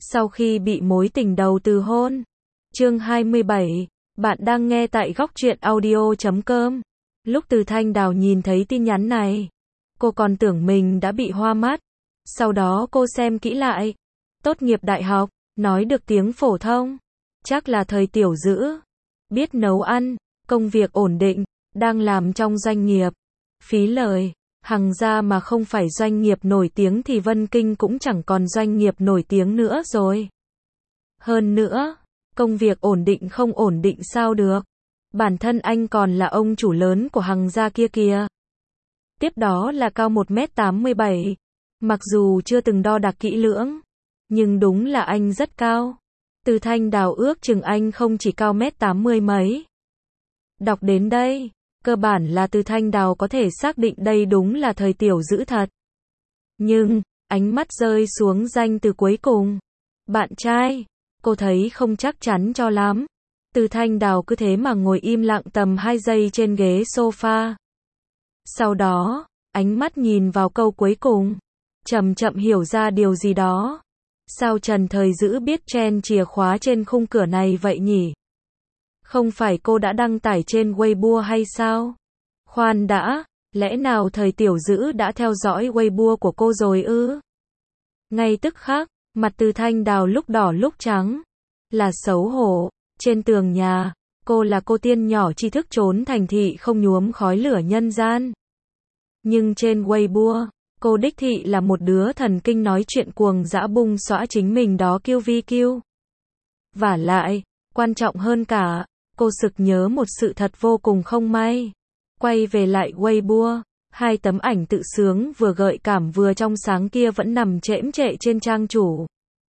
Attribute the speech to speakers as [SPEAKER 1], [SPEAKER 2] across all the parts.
[SPEAKER 1] Sau khi bị mối tình đầu từ hôn. Chương 27. Bạn đang nghe tại góc truyện audio.com. Lúc Từ Thanh Đào nhìn thấy tin nhắn này, cô còn tưởng mình đã bị hoa mắt. Sau đó cô xem kỹ lại. Tốt nghiệp đại học, nói được tiếng phổ thông. Chắc là thời tiểu dữ. Biết nấu ăn, công việc ổn định, đang làm trong doanh nghiệp. Phí lời, Hằng gia mà không phải doanh nghiệp nổi tiếng thì Vân Kinh cũng chẳng còn doanh nghiệp nổi tiếng nữa rồi. Hơn nữa, công việc ổn định không ổn định sao được. Bản thân anh còn là ông chủ lớn của Hằng gia kia kìa. Tiếp đó là cao 1m87. Mặc dù chưa từng đo đạc kỹ lưỡng, nhưng đúng là anh rất cao. Từ Thanh Đào ước chừng anh không chỉ cao 1m80 mấy. Đọc đến đây, cơ bản là Từ Thanh Đào có thể xác định đây đúng là thời tiểu dữ thật. Nhưng, ánh mắt rơi xuống danh từ cuối cùng. Bạn trai, cô thấy không chắc chắn cho lắm. Từ Thanh Đào cứ thế mà ngồi im lặng tầm 2 giây trên ghế sofa. Sau đó, ánh mắt nhìn vào câu cuối cùng. Chậm chậm hiểu ra điều gì đó. Sao Trần Thời Dữ biết trend chìa khóa trên khung cửa này vậy nhỉ? Không phải cô đã đăng tải trên Weibo hay sao? Khoan đã, lẽ nào thời tiểu dữ đã theo dõi Weibo của cô rồi ư? Ngay tức khắc, mặt Từ Thanh Đào lúc đỏ lúc trắng. Là xấu hổ. Trên tường nhà, cô là cô tiên nhỏ tri thức trốn thành thị không nhuốm khói lửa nhân gian. Nhưng trên Weibo, cô đích thị là một đứa thần kinh nói chuyện cuồng dã bung xõa chính mình đó QVQ. Vả lại, quan trọng hơn cả, cô sực nhớ một sự thật vô cùng không may. Quay về lại Weibo, 2 tấm ảnh tự sướng vừa gợi cảm vừa trong sáng kia vẫn nằm chễm chệ trên trang chủ.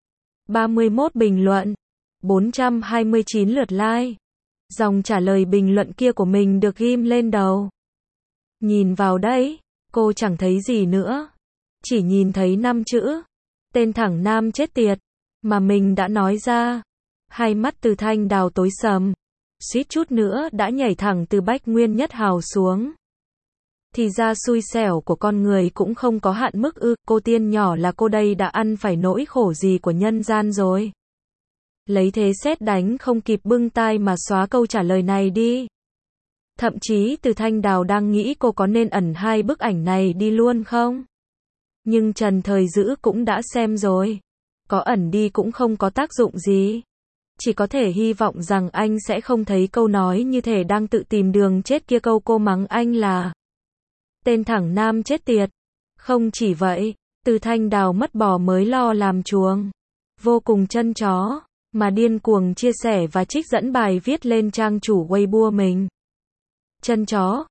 [SPEAKER 1] 31 bình luận, 429 lượt like. Dòng trả lời bình luận kia của mình được ghim lên đầu. Nhìn vào đấy, cô chẳng thấy gì nữa. Chỉ nhìn thấy 5 chữ. Tên thẳng nam chết tiệt. Mà mình đã nói ra. Hai mắt Từ Thanh Đào tối sầm. Suýt chút nữa đã nhảy thẳng từ Bách Nguyên Nhất Hào xuống. Thì ra xui xẻo của con người cũng không có hạn mức ư. Cô tiên nhỏ là cô đây đã ăn phải nỗi khổ gì của nhân gian rồi. Lấy thế sét đánh không kịp bưng tai mà xóa câu trả lời này đi. Thậm chí Từ Thanh Đào đang nghĩ cô có nên ẩn 2 bức ảnh này đi luôn không? Nhưng Trần Thời Dữ cũng đã xem rồi. Có ẩn đi cũng không có tác dụng gì. Chỉ có thể hy vọng rằng anh sẽ không thấy câu nói như thể đang tự tìm đường chết kia. Câu cô mắng anh là tên thẳng nam chết tiệt. Không chỉ vậy, Từ Thanh Đào mất bò mới lo làm chuồng. Vô cùng chân chó, mà điên cuồng chia sẻ và trích dẫn bài viết lên trang chủ Weibo mình. Chân chó,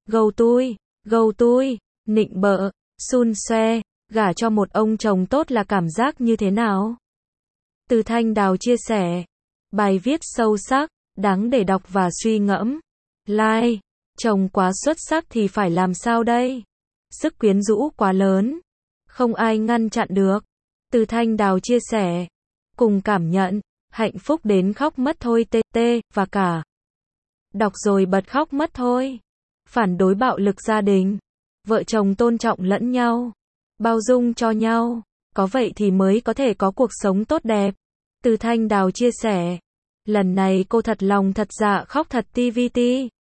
[SPEAKER 1] gâu tui, nịnh bợ, xun xoe, gả cho một ông chồng tốt là cảm giác như thế nào? Từ Thanh Đào chia sẻ. Bài viết sâu sắc, đáng để đọc và suy ngẫm. Like, chồng quá xuất sắc thì phải làm sao đây? Sức quyến rũ quá lớn. Không ai ngăn chặn được. Từ Thanh Đào chia sẻ. Cùng cảm nhận, hạnh phúc đến khóc mất thôi TT, và cả. Đọc rồi bật khóc mất thôi. Phản đối bạo lực gia đình. Vợ chồng tôn trọng lẫn nhau. Bao dung cho nhau. Có vậy thì mới có thể có cuộc sống tốt đẹp. Từ Thanh Đào chia sẻ. Lần này cô thật lòng thật dạ khóc thật TVT.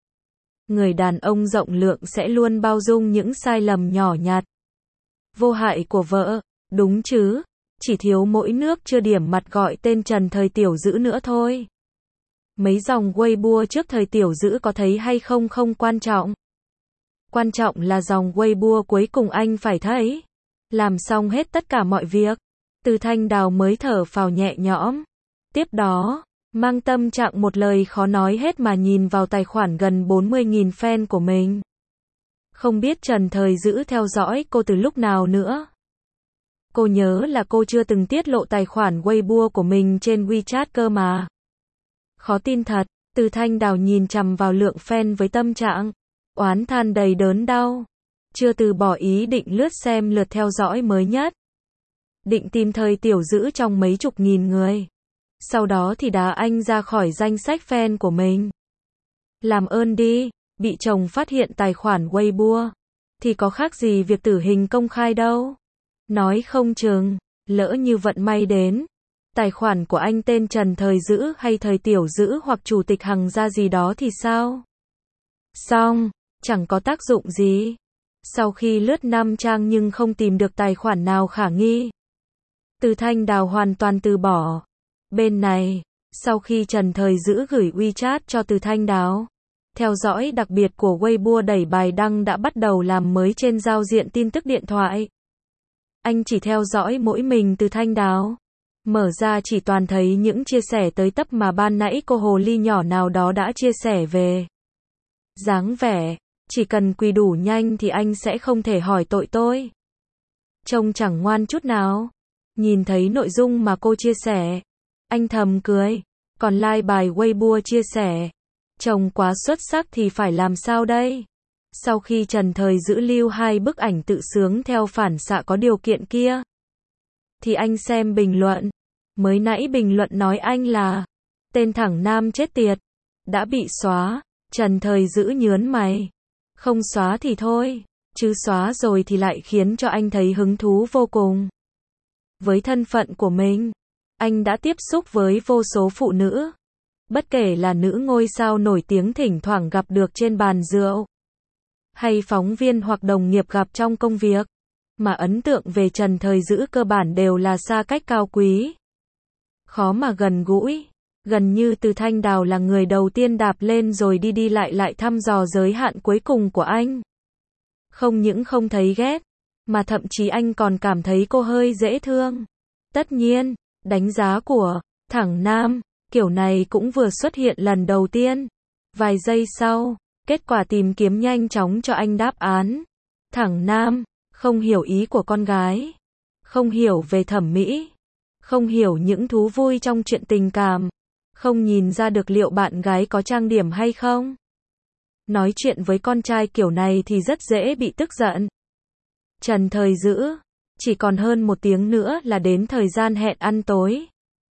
[SPEAKER 1] Người đàn ông rộng lượng sẽ luôn bao dung những sai lầm nhỏ nhặt. Vô hại của vợ, đúng chứ. Chỉ thiếu mỗi nước chưa điểm mặt gọi tên Trần Thời Tiểu Dữ nữa thôi. Mấy dòng Weibo trước Thời Tiểu Dữ có thấy hay không không quan trọng. Quan trọng là dòng Weibo cuối cùng anh phải thấy. Làm xong hết tất cả mọi việc. Từ Thanh Đào mới thở phào nhẹ nhõm. Tiếp đó, mang tâm trạng một lời khó nói hết mà nhìn vào tài khoản gần 40.000 fan của mình. Không biết Trần Thời Dữ theo dõi cô từ lúc nào nữa. Cô nhớ là cô chưa từng tiết lộ tài khoản Weibo của mình trên WeChat cơ mà. Khó tin thật, Từ Thanh Đào nhìn chằm vào lượng fan với tâm trạng oán than đầy đớn đau. Chưa từ bỏ ý định lướt xem lượt theo dõi mới nhất. Định tìm Thời Tiểu Dữ trong mấy chục nghìn người. Sau đó thì đá anh ra khỏi danh sách fan của mình. Làm ơn đi, bị chồng phát hiện tài khoản Weibo. Thì có khác gì việc tử hình công khai đâu. Nói không chừng, lỡ như vận may đến. Tài khoản của anh tên Trần Thời Dữ hay Thời Tiểu Dữ hoặc Chủ tịch Hằng gia gì đó thì sao? Xong, chẳng có tác dụng gì. Sau khi lướt 5 trang nhưng không tìm được tài khoản nào khả nghi, Từ Thanh Đào hoàn toàn từ bỏ. Bên này, sau khi Trần Thời Dữ gửi WeChat cho Từ Thanh Đào, theo dõi đặc biệt của Weibo đẩy bài đăng đã bắt đầu làm mới trên giao diện tin tức điện thoại. Anh chỉ theo dõi mỗi mình Từ Thanh Đào. Mở ra chỉ toàn thấy những chia sẻ tới tấp mà ban nãy cô hồ ly nhỏ nào đó đã chia sẻ về. Dáng vẻ, chỉ cần quỳ đủ nhanh thì anh sẽ không thể hỏi tội tôi. Trông chẳng ngoan chút nào. Nhìn thấy nội dung mà cô chia sẻ, anh thầm cười. Còn like bài Weibo chia sẻ, trông quá xuất sắc thì phải làm sao đây? Sau khi Trần Thời Dữ lưu 2 bức ảnh tự sướng theo phản xạ có điều kiện kia, thì anh xem bình luận. Mới nãy bình luận nói anh là tên thẳng nam chết tiệt, đã bị xóa. Trần Thời Dữ nhớn mày. Không xóa thì thôi, chứ xóa rồi thì lại khiến cho anh thấy hứng thú vô cùng. Với thân phận của mình, anh đã tiếp xúc với vô số phụ nữ. Bất kể là nữ ngôi sao nổi tiếng thỉnh thoảng gặp được trên bàn rượu, hay phóng viên hoặc đồng nghiệp gặp trong công việc, mà ấn tượng về Trần Thời Dữ cơ bản đều là xa cách cao quý, khó mà gần gũi. Gần như Từ Thanh Đào là người đầu tiên đạp lên rồi đi đi lại thăm dò giới hạn cuối cùng của anh. Không những không thấy ghét, mà thậm chí anh còn cảm thấy cô hơi dễ thương. Tất nhiên, đánh giá của thẳng nam kiểu này cũng vừa xuất hiện lần đầu tiên. Vài giây sau, kết quả tìm kiếm nhanh chóng cho anh đáp án. Thẳng nam, không hiểu ý của con gái, không hiểu về thẩm mỹ, không hiểu những thú vui trong chuyện tình cảm, không nhìn ra được liệu bạn gái có trang điểm hay không. Nói chuyện với con trai kiểu này thì rất dễ bị tức giận. Trần Thời Dữ, chỉ còn hơn 1 tiếng nữa là đến thời gian hẹn ăn tối.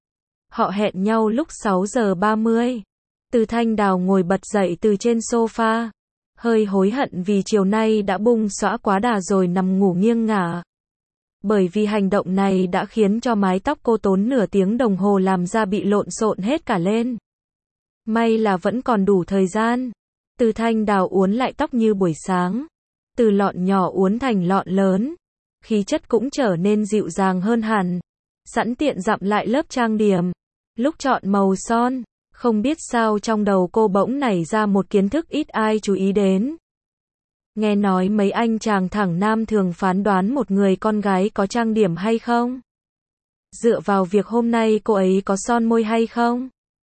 [SPEAKER 1] Họ hẹn nhau lúc 6 giờ 30. Từ Thanh Đào ngồi bật dậy từ trên sofa, hơi hối hận vì chiều nay đã bung xõa quá đà rồi nằm ngủ nghiêng ngả. Bởi vì hành động này đã khiến cho mái tóc cô tốn nửa tiếng đồng hồ làm ra bị lộn xộn hết cả lên. May là vẫn còn đủ thời gian. Từ Thanh Đào uốn lại tóc như buổi sáng, từ lọn nhỏ uốn thành lọn lớn, khí chất cũng trở nên dịu dàng hơn hẳn. Sẵn tiện dặm lại lớp trang điểm. Lúc chọn màu son, không biết sao trong đầu cô bỗng nảy ra một kiến thức ít ai chú ý đến. Nghe nói mấy anh chàng thẳng nam thường phán đoán một người con gái có trang điểm hay không, dựa vào việc hôm nay cô ấy có son môi hay không.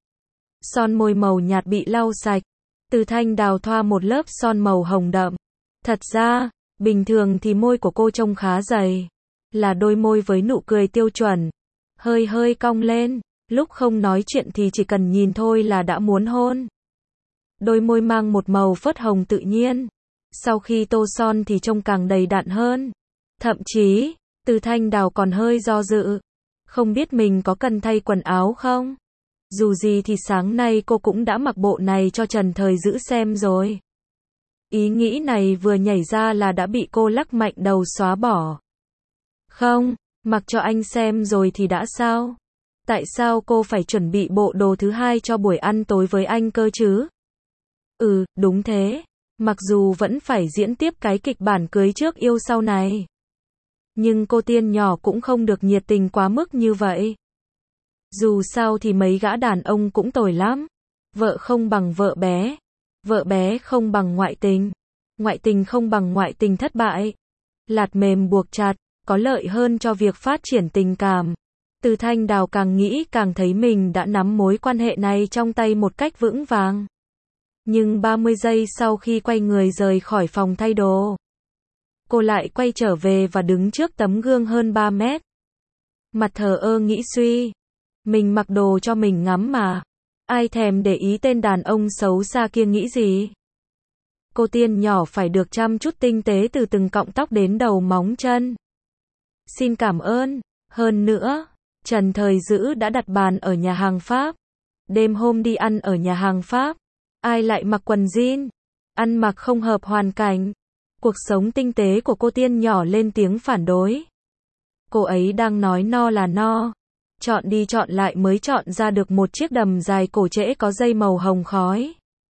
[SPEAKER 1] Son môi màu nhạt bị lau sạch, Từ Thanh Đào thoa một lớp son màu hồng đậm. Thật ra, bình thường thì môi của cô trông khá dày, là đôi môi với nụ cười tiêu chuẩn, hơi hơi cong lên, lúc không nói chuyện thì chỉ cần nhìn thôi là đã muốn hôn. Đôi môi mang một màu phớt hồng tự nhiên, sau khi tô son thì trông càng đầy đặn hơn. Thậm chí, Từ Thanh Đào còn hơi do dự, không biết mình có cần thay quần áo không. Dù gì thì sáng nay cô cũng đã mặc bộ này cho Trần Thời Dữ xem rồi. Ý nghĩ này vừa nhảy ra là đã bị cô lắc mạnh đầu xóa bỏ. Không, mặc cho anh xem rồi thì đã sao? Tại sao cô phải chuẩn bị bộ đồ thứ hai cho buổi ăn tối với anh cơ chứ? Đúng thế. Mặc dù vẫn phải diễn tiếp cái kịch bản cưới trước yêu sau này, nhưng cô tiên nhỏ cũng không được nhiệt tình quá mức như vậy. Dù sao thì mấy gã đàn ông cũng tồi lắm. Vợ không bằng vợ bé không bằng ngoại tình không bằng ngoại tình thất bại. Lạt mềm buộc chặt, có lợi hơn cho việc phát triển tình cảm. Từ Thanh Đào càng nghĩ càng thấy mình đã nắm mối quan hệ này trong tay một cách vững vàng. Nhưng 30 giây sau khi quay người rời khỏi phòng thay đồ, cô lại quay trở về và đứng trước tấm gương hơn 3 mét. Mặt thờ ơ nghĩ suy, mình mặc đồ cho mình ngắm mà, ai thèm để ý tên đàn ông xấu xa kia nghĩ gì. Cô tiên nhỏ phải được chăm chút tinh tế từ từng cọng tóc đến đầu móng chân. Xin cảm ơn. Hơn nữa, Trần Thời Dữ đã đặt bàn ở nhà hàng Pháp. Đêm hôm đi ăn ở nhà hàng Pháp, ai lại mặc quần jean, ăn mặc không hợp hoàn cảnh. Cuộc sống tinh tế của cô tiên nhỏ lên tiếng phản đối. Cô ấy đang nói no là no, chọn đi chọn lại mới chọn ra được một chiếc đầm dài cổ trễ có dây màu hồng khói.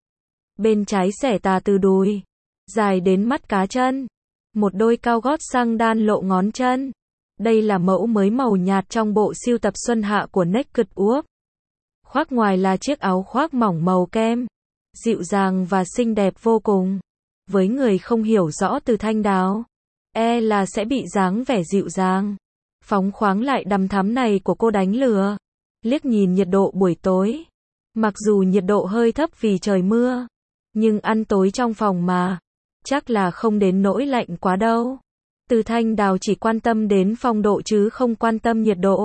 [SPEAKER 1] Bên trái xẻ tà từ đùi, dài đến mắt cá chân. Một đôi cao gót xăng đan lộ ngón chân. Đây là mẫu mới màu nhạt trong bộ sưu tập xuân hạ của Naked Wolf. Khoác ngoài là chiếc áo khoác mỏng màu kem, dịu dàng và xinh đẹp vô cùng. Với người không hiểu rõ Từ Thanh Đào, là sẽ bị dáng vẻ dịu dàng, phóng khoáng lại đằm thắm này của cô đánh lừa. Liếc nhìn nhiệt độ buổi tối, mặc dù nhiệt độ hơi thấp vì trời mưa, nhưng ăn tối trong phòng mà, chắc là không đến nỗi lạnh quá đâu. Từ Thanh Đào chỉ quan tâm đến phong độ chứ không quan tâm nhiệt độ.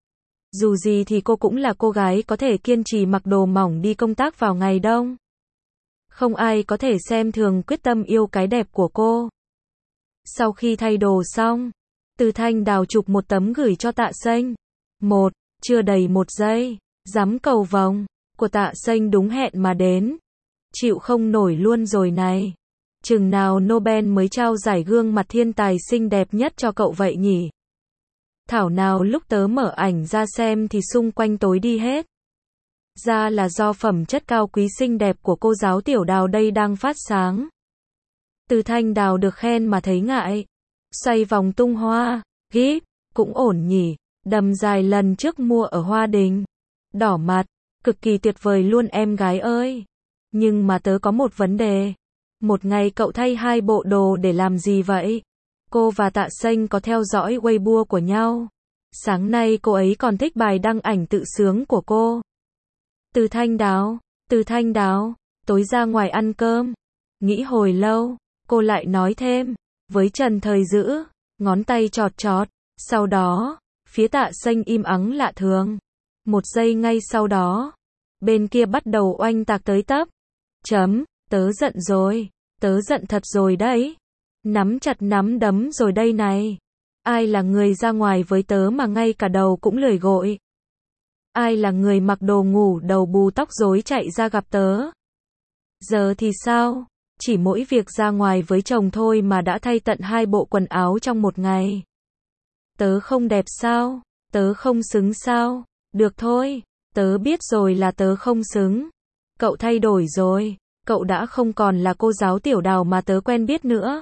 [SPEAKER 1] Dù gì thì cô cũng là cô gái có thể kiên trì mặc đồ mỏng đi công tác vào ngày đông. Không ai có thể xem thường quyết tâm yêu cái đẹp của cô. Sau khi thay đồ xong, Từ Thanh Đào chụp một tấm gửi cho Tạ Sênh. Chưa đầy 1 giây, dám cầu vồng của Tạ Sênh đúng hẹn mà đến. Chịu không nổi luôn rồi này. Chừng nào Nobel mới trao giải gương mặt thiên tài xinh đẹp nhất cho cậu vậy nhỉ? Thảo nào lúc tớ mở ảnh ra xem thì xung quanh tối đi hết. Ra là do phẩm chất cao quý xinh đẹp của cô giáo Tiểu Đào đây đang phát sáng. Từ Thanh Đào được khen mà thấy ngại. Xoay vòng tung hoa, gíp, cũng ổn nhỉ. Đầm dài lần trước mua ở Hoa Đình. Đỏ mặt, cực kỳ tuyệt vời luôn em gái ơi. Nhưng mà tớ có một vấn đề. Một ngày cậu thay 2 bộ đồ để làm gì vậy? Cô và Tạ Sênh có theo dõi Weibo của nhau. Sáng nay cô ấy còn thích bài đăng ảnh tự sướng của cô. Từ Thanh Đào, tối ra ngoài ăn cơm. Nghĩ hồi lâu, cô lại nói thêm, với Trần Thời Dữ, ngón tay chọt chọt. Sau đó, phía Tạ Sênh im ắng lạ thường. 1 giây ngay sau đó, bên kia bắt đầu oanh tạc tới tấp. Tớ giận rồi, tớ giận thật rồi đấy. Nắm chặt nắm đấm rồi đây này. Ai là người ra ngoài với tớ mà ngay cả đầu cũng lười gội? Ai là người mặc đồ ngủ đầu bù tóc rối chạy ra gặp tớ? Giờ thì sao? Chỉ mỗi việc ra ngoài với chồng thôi mà đã thay tận 2 bộ quần áo trong 1 ngày. Tớ không đẹp sao? Tớ không xứng sao? Được thôi, tớ biết rồi là tớ không xứng. Cậu thay đổi rồi, cậu đã không còn là cô giáo Tiểu Đào mà tớ quen biết nữa.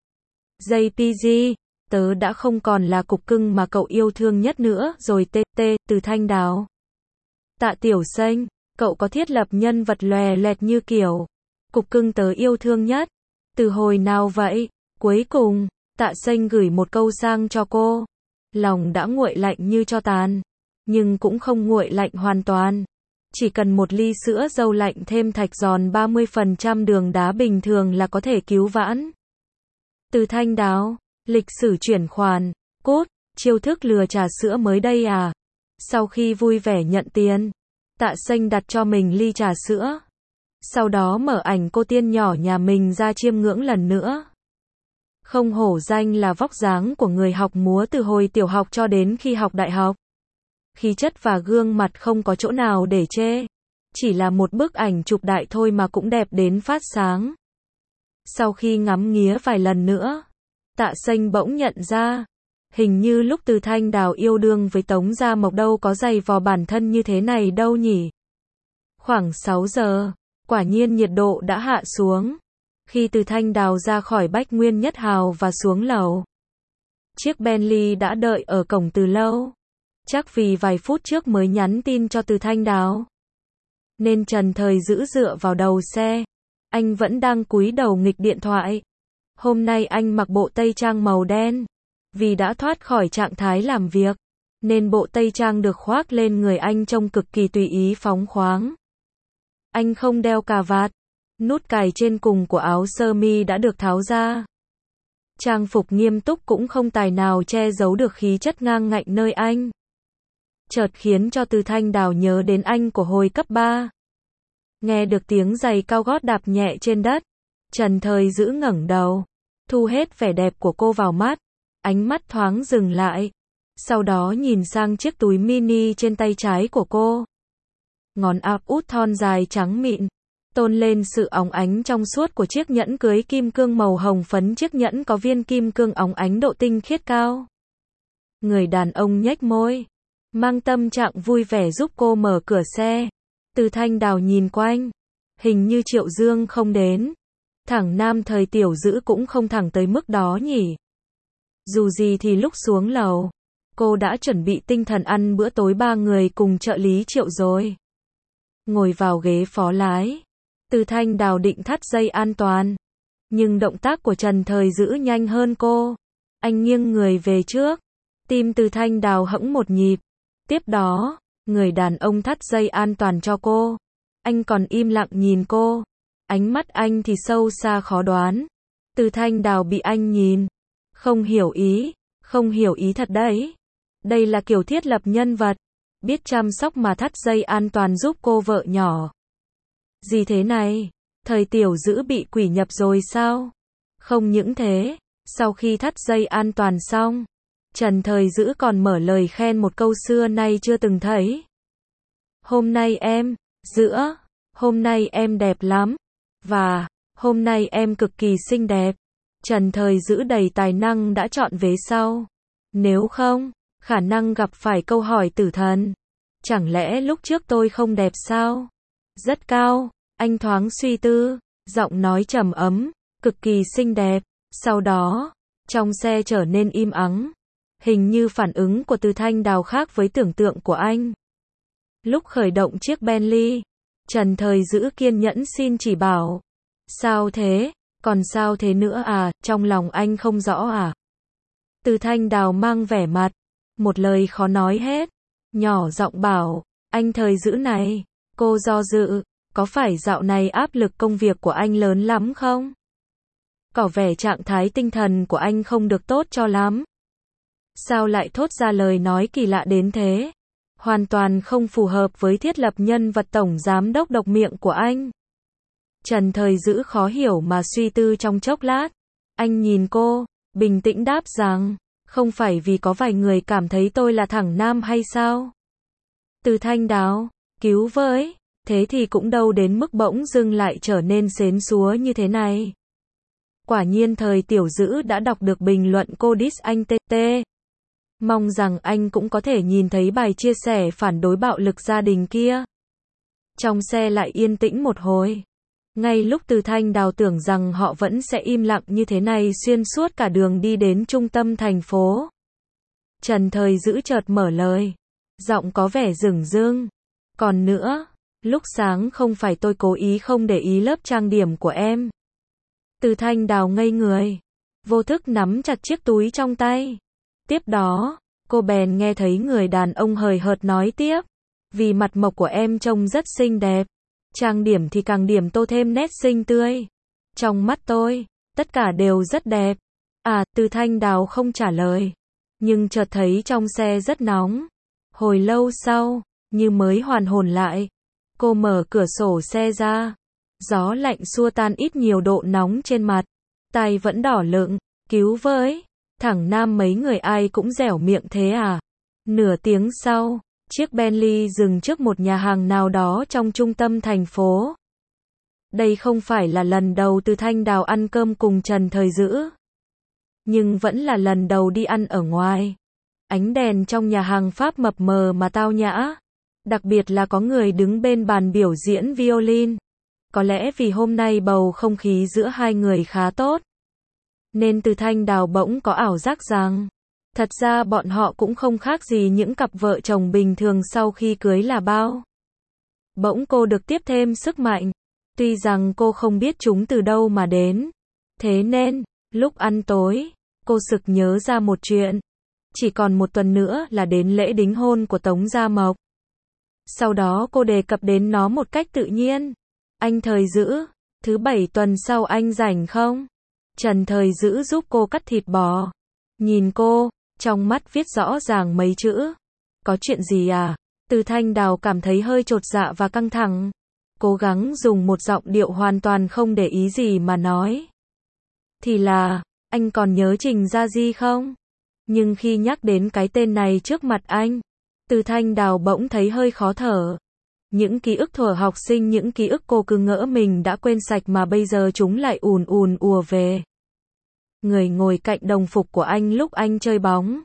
[SPEAKER 1] JPG, tớ đã không còn là cục cưng mà cậu yêu thương nhất nữa rồi. Từ Thanh Đào. Tạ Tiểu Sênh, cậu có thiết lập nhân vật lòe loẹt như kiểu cục cưng tớ yêu thương nhất. Từ hồi nào vậy? Cuối cùng, Tạ Sênh gửi một câu sang cho cô. Lòng đã nguội lạnh như tro tàn, nhưng cũng không nguội lạnh hoàn toàn. Chỉ cần 1 ly sữa dâu lạnh thêm thạch giòn 30% đường đá bình thường là có thể cứu vãn. Từ Thanh Đào, lịch sử chuyển khoản, cốt, chiêu thức lừa trà sữa mới đây à? Sau khi vui vẻ nhận tiền, Tạ Sênh đặt cho mình ly trà sữa. Sau đó mở ảnh cô tiên nhỏ nhà mình ra chiêm ngưỡng lần nữa. Không hổ danh là vóc dáng của người học múa từ hồi tiểu học cho đến khi học đại học. Khí chất và gương mặt không có chỗ nào để chê. Chỉ là một bức ảnh chụp đại thôi mà cũng đẹp đến phát sáng. Sau khi ngắm nghía vài lần nữa, Tạ Sênh bỗng nhận ra, hình như lúc Từ Thanh Đào yêu đương với Tống Gia Mộc đâu có giày vò bản thân như thế này đâu nhỉ. Khoảng 6 giờ, quả nhiên nhiệt độ đã hạ xuống. Khi Từ Thanh Đào ra khỏi Bách Nguyên Nhất Hào và xuống lầu, chiếc Bentley đã đợi ở cổng từ lâu. Chắc vì vài phút trước mới nhắn tin cho Từ Thanh Đào, nên Trần Thời Dữ dựa vào đầu xe. Anh vẫn đang cúi đầu nghịch điện thoại. Hôm nay anh mặc bộ tây trang màu đen. Vì đã thoát khỏi trạng thái làm việc, nên bộ tây trang được khoác lên người anh trông cực kỳ tùy ý phóng khoáng. Anh không đeo cà vạt. Nút cài trên cùng của áo sơ mi đã được tháo ra. Trang phục nghiêm túc cũng không tài nào che giấu được khí chất ngang ngạnh nơi anh. Chợt khiến cho Từ Thanh Đào nhớ đến anh của hồi cấp 3. Nghe được tiếng giày cao gót đạp nhẹ trên đất, Trần Thời Dữ ngẩng đầu, thu hết vẻ đẹp của cô vào mắt, ánh mắt thoáng dừng lại, sau đó nhìn sang chiếc túi mini trên tay trái của cô. Ngón áp út thon dài trắng mịn, tôn lên sự óng ánh trong suốt của chiếc nhẫn cưới kim cương màu hồng phấn. Chiếc nhẫn có viên kim cương óng ánh độ tinh khiết cao. Người đàn ông nhếch môi, mang tâm trạng vui vẻ giúp cô mở cửa xe. Từ Thanh Đào nhìn quanh, hình như Triệu Dương không đến. Thẳng Nam thời Tiểu Dữ cũng không thẳng tới mức đó nhỉ. Dù gì thì lúc xuống lầu, cô đã chuẩn bị tinh thần ăn bữa tối ba người cùng trợ lý Triệu rồi. Ngồi vào ghế phó lái, Từ Thanh Đào định thắt dây an toàn. Nhưng động tác của Trần Thời Dữ nhanh hơn cô. Anh nghiêng người về trước. Tim Từ Thanh Đào hẫng một nhịp. Tiếp đó, người đàn ông thắt dây an toàn cho cô. Anh còn im lặng nhìn cô. Ánh mắt anh thì sâu xa khó đoán. Từ Thanh Đào bị anh nhìn. Không hiểu ý thật đấy. Đây là kiểu thiết lập nhân vật. Biết chăm sóc mà thắt dây an toàn giúp cô vợ nhỏ. Gì thế này? Thời Tiểu Dữ bị quỷ nhập rồi sao? Không những thế, sau khi thắt dây an toàn xong, Trần Thời Dữ còn mở lời khen một câu xưa nay chưa từng thấy. Hôm nay em đẹp lắm. Và, hôm nay em cực kỳ xinh đẹp. Trần Thời Dữ đầy tài năng đã chọn vế sau. Nếu không, khả năng gặp phải câu hỏi tử thần. Chẳng lẽ lúc trước tôi không đẹp sao? Rất cao, anh thoáng suy tư, giọng nói trầm ấm, cực kỳ xinh đẹp. Sau đó, trong xe trở nên im ắng. Hình như phản ứng của Từ Thanh Đào khác với tưởng tượng của anh. Lúc khởi động chiếc Bentley, Trần Thời Dữ kiên nhẫn xin chỉ bảo. Sao thế? Còn sao thế nữa à? Trong lòng anh không rõ à? Từ Thanh Đào mang vẻ mặt, một lời khó nói hết. Nhỏ giọng bảo, anh Thời Dữ này, cô do dự, có phải dạo này áp lực công việc của anh lớn lắm không? Có vẻ trạng thái tinh thần của anh không được tốt cho lắm. Sao lại thốt ra lời nói kỳ lạ đến thế? Hoàn toàn không phù hợp với thiết lập nhân vật tổng giám đốc độc miệng của anh. Trần Thời Dữ khó hiểu mà suy tư trong chốc lát. Anh nhìn cô, bình tĩnh đáp rằng, không phải vì có vài người cảm thấy tôi là thẳng nam hay sao? Từ Thanh Đào, cứu với, thế thì cũng đâu đến mức bỗng dưng lại trở nên sến súa như thế này. Quả nhiên Thời Tiểu Dữ đã đọc được bình luận cô diss anh TT. Mong rằng anh cũng có thể nhìn thấy bài chia sẻ phản đối bạo lực gia đình kia. Trong xe lại yên tĩnh một hồi. Ngay lúc Từ Thanh Đào tưởng rằng họ vẫn sẽ im lặng như thế này xuyên suốt cả đường đi đến trung tâm thành phố. Trần Thời Dữ chợt mở lời. Giọng có vẻ dửng dưng. Còn nữa, lúc sáng không phải tôi cố ý không để ý lớp trang điểm của em. Từ Thanh Đào ngây người. Vô thức nắm chặt chiếc túi trong tay. Tiếp đó, cô bèn nghe thấy người đàn ông hời hợt nói tiếp. Vì mặt mộc của em trông rất xinh đẹp. Trang điểm thì càng điểm tô thêm nét xinh tươi. Trong mắt tôi, tất cả đều rất đẹp. À, Từ Thanh Đào không trả lời. Nhưng chợt thấy trong xe rất nóng. Hồi lâu sau, như mới hoàn hồn lại. Cô mở cửa sổ xe ra. Gió lạnh xua tan ít nhiều độ nóng trên mặt. Tai vẫn đỏ lựng. Cứu với. Thẳng nam mấy người ai cũng dẻo miệng thế à? Nửa tiếng sau, chiếc Bentley dừng trước một nhà hàng nào đó trong trung tâm thành phố. Đây không phải là lần đầu Từ Thanh Đào ăn cơm cùng Trần Thời Dữ. Nhưng vẫn là lần đầu đi ăn ở ngoài. Ánh đèn trong nhà hàng Pháp mập mờ mà tao nhã. Đặc biệt là có người đứng bên bàn biểu diễn violin. Có lẽ vì hôm nay bầu không khí giữa hai người khá tốt. Nên Từ Thanh Đào bỗng có ảo giác rằng, thật ra bọn họ cũng không khác gì những cặp vợ chồng bình thường sau khi cưới là bao. Bỗng cô được tiếp thêm sức mạnh, tuy rằng cô không biết chúng từ đâu mà đến. Thế nên, lúc ăn tối, cô sực nhớ ra một chuyện. Chỉ còn một tuần nữa là đến lễ đính hôn của Tống Gia Mộc. Sau đó cô đề cập đến nó một cách tự nhiên. Anh Thời Dữ, thứ 7 tuần sau anh rảnh không? Trần Thời Dữ giúp cô cắt thịt bò. Nhìn cô, trong mắt viết rõ ràng mấy chữ. Có chuyện gì à? Từ Thanh Đào cảm thấy hơi chột dạ và căng thẳng. Cố gắng dùng một giọng điệu hoàn toàn không để ý gì mà nói. Thì là, anh còn nhớ Trình Gia Di không? Nhưng khi nhắc đến cái tên này trước mặt anh, Từ Thanh Đào bỗng thấy hơi khó thở. Những ký ức thuở học sinh, những ký ức cô cứ ngỡ mình đã quên sạch mà bây giờ chúng lại ùn ùn ùa về. Người ngồi cạnh đồng phục của anh lúc anh chơi bóng.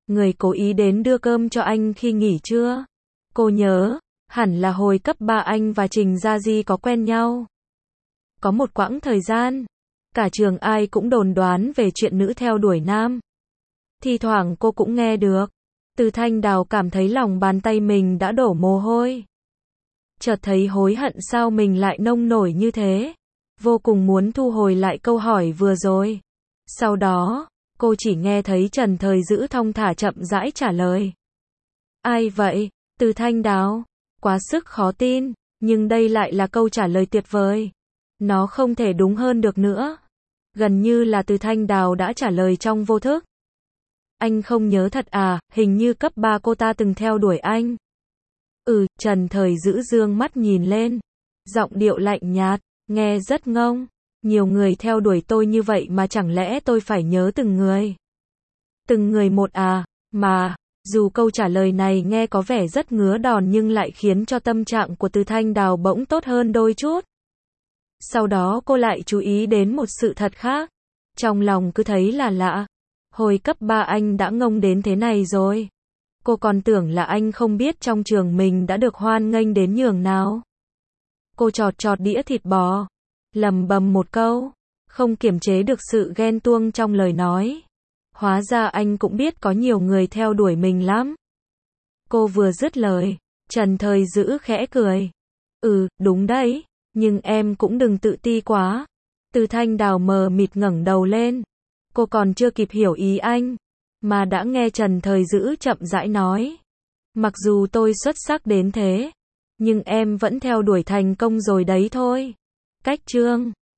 [SPEAKER 1] người cố ý đến đưa cơm cho anh khi nghỉ trưa. Cô nhớ, hẳn là hồi cấp 3 anh và Trình Gia Di có quen nhau. Có một quãng thời gian, cả trường ai cũng đồn đoán về chuyện nữ theo đuổi nam. Thi thoảng cô cũng nghe được. Từ Thanh Đào cảm thấy lòng bàn tay mình đã đổ mồ hôi. Chợt thấy hối hận sao mình lại nông nổi như thế. Vô cùng muốn thu hồi lại câu hỏi vừa rồi. Sau đó, cô chỉ nghe thấy Trần Thời Dữ thong thả chậm rãi trả lời. Ai vậy? Từ Thanh Đào. Quá sức khó tin, nhưng đây lại là câu trả lời tuyệt vời. Nó không thể đúng hơn được nữa. Gần như là Từ Thanh Đào đã trả lời trong vô thức. Anh không nhớ thật à, hình như cấp 3 cô ta từng theo đuổi anh. Trần Thời Dữ dương mắt nhìn lên. Giọng điệu lạnh nhạt, nghe rất ngông. Nhiều người theo đuổi tôi như vậy mà chẳng lẽ tôi phải nhớ từng người? Từng người một à, mà, dù câu trả lời này nghe có vẻ rất ngứa đòn nhưng lại khiến cho tâm trạng của Từ Thanh Đào bỗng tốt hơn đôi chút. Sau đó cô lại chú ý đến một sự thật khác. Trong lòng cứ thấy là lạ. Hồi cấp 3 anh đã ngông đến thế này rồi. Cô còn tưởng là anh không biết trong trường mình đã được hoan nghênh đến nhường nào. Cô chọt chọt đĩa thịt bò, lẩm bẩm một câu, không kiềm chế được sự ghen tuông trong lời nói. Hóa ra anh cũng biết có nhiều người theo đuổi mình lắm. Cô vừa dứt lời, Trần Thời Dữ khẽ cười. Đúng đấy, nhưng em cũng đừng tự ti quá. Từ Thanh Đào mờ mịt ngẩng đầu lên. Cô còn chưa kịp hiểu ý anh, mà đã nghe Trần Thời Dữ chậm rãi nói. Mặc dù tôi xuất sắc đến thế, nhưng em vẫn theo đuổi thành công rồi đấy thôi. Cách chương